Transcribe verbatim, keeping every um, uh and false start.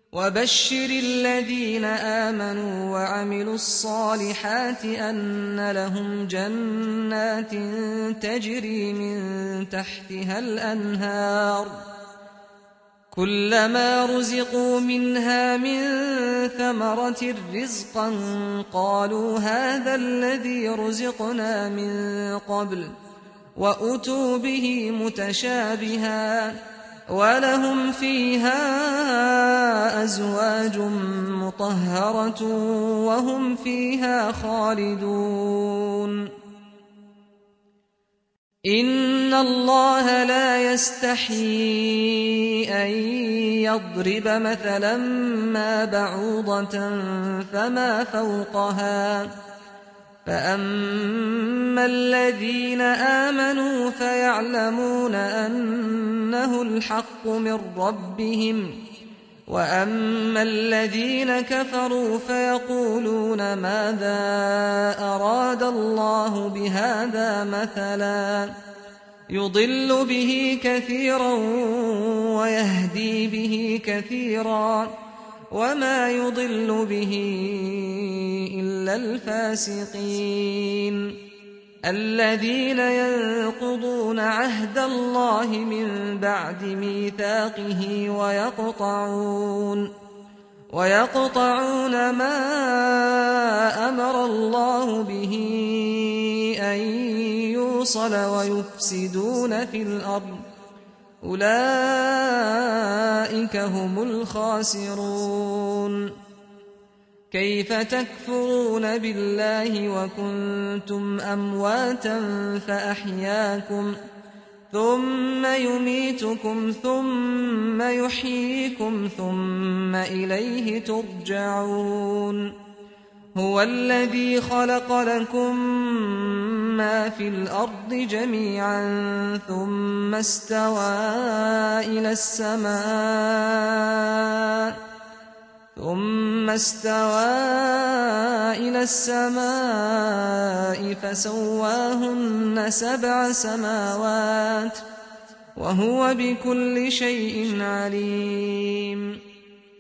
وبشر الذين آمنوا وعملوا الصالحات أن لهم جنات تجري من تحتها الأنهار كلما رزقوا منها من ثمرة رزقا قالوا هذا الذي رزقنا من قبل وأتوا به متشابها ولهم فيها أزواج مطهرة وهم فيها خالدون إن الله لا يستحيي أن يضرب مثلا ما بعوضة فما فوقها فأما الذين آمنوا فيعلمون أنه الحق من ربهم وأما الذين كفروا فيقولون ماذا أراد الله بهذا مثلا يضل به كثيرا ويهدي به كثيرا وما يضل به إلا الفاسقين الذين ينقضون عهد الله من بعد ميثاقه ويقطعون ويقطعون ما أمر الله به أن يوصل ويفسدون في الأرض أولئك هم الخاسرون كيف تكفرون بالله وكنتم أمواتا فأحياكم ثم يميتكم ثم يحييكم ثم إليه ترجعون هو الذي خلق لكم ما في الأرض جميعا ثم استوى إلى السماء ثم استوى إلى السماء فسواهن سبع سماوات وهو بكل شيء عليم